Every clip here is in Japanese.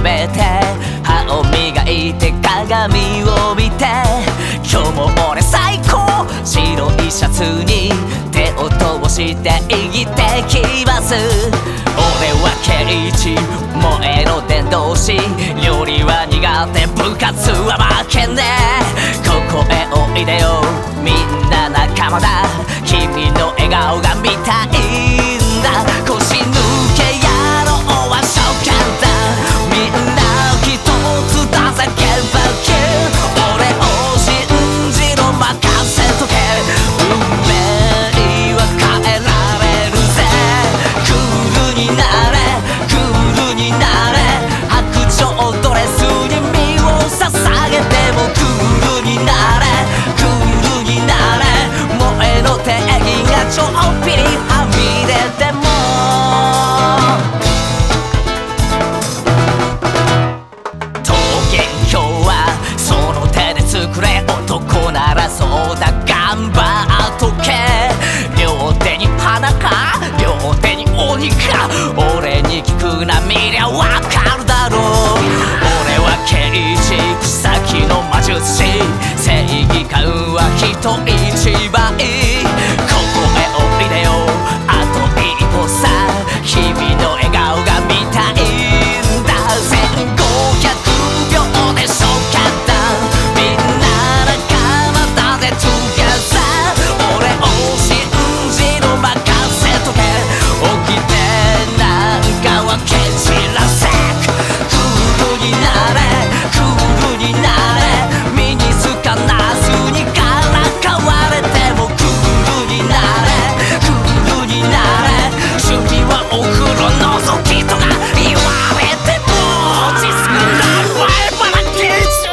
めて歯を磨いて鏡を見て今日も俺最高白いシャツに手を通して生きてきます俺はケイチ燃えろ伝道師料理は苦手部活は負けねえここへおいでよみんな仲間だ君の笑顔が見たいんだ腰抜け野郎は召喚だみんな一つだぜゲッバキ俺を信じろ任せとけ運命は変えられるぜクールになれクールになれ白鳥ドレスに身を捧げてもクールになれクールになれ萌えの定義がちょっぴりはみ出ても桃源郷はその手で作れ男ならそうだ頑張っとけ両手に花か両手に鬼か俺に聞くな見りゃわかるだろう俺はケイチ草木の魔術師正義感は人一倍ここへおいでよあと一歩さ君の笑顔が見たいんだ1500秒で召喚だみんな仲間だぜ Together 俺を信じろ任せとけ起きてなんかは蹴散らせクールになれクールになれ身につかなずにからかわれてもクールになれクールになれ趣味はお風呂覗きとか言われても落ち着くなるわえばらけち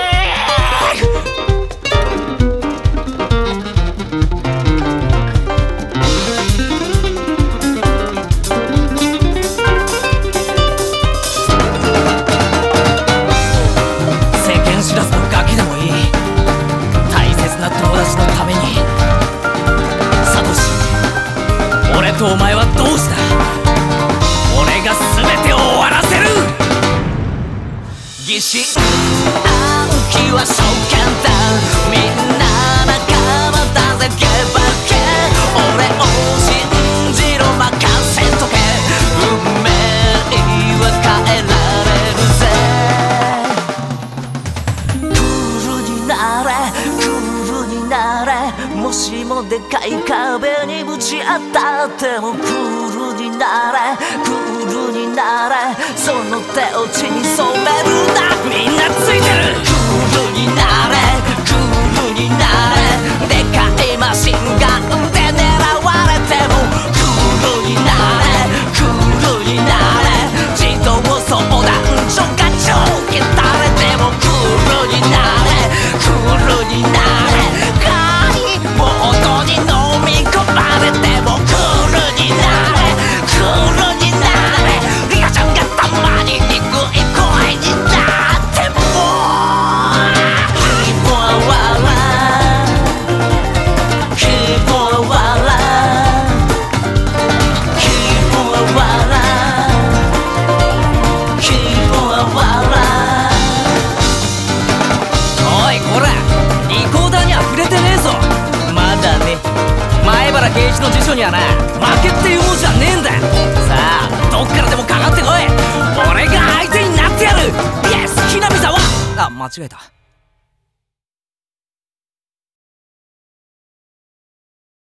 世間知らずのガキでもいい大切な友達のためにサトシ俺とお前はどうした俺が全てを終わらせる疑心暗鬼は召喚だみんな仲間だぜゲバケ俺を信じろ任せとけ運命は変えられるぜクールになれクールになれもしもでかい壁にぶち当たってもクールになれクールになれその手を血に染めるなみんなついてるクールになれクールになれでかいマシンガンで狙われてもクールになれクールになれ自動相談所が長期垂れてもクールになれクールになれモードに飲み込まれてもクールになれクールになれリアちゃんがたまに憎い声になっても希望は希望は希望は希望はおいこらリコーダーに溢れてねえぞまだね前原圭一の辞書にはな負けっていう文字はねえんださあどっからでもかかってこい俺が相手になってやるイエス木南沢あ間違えた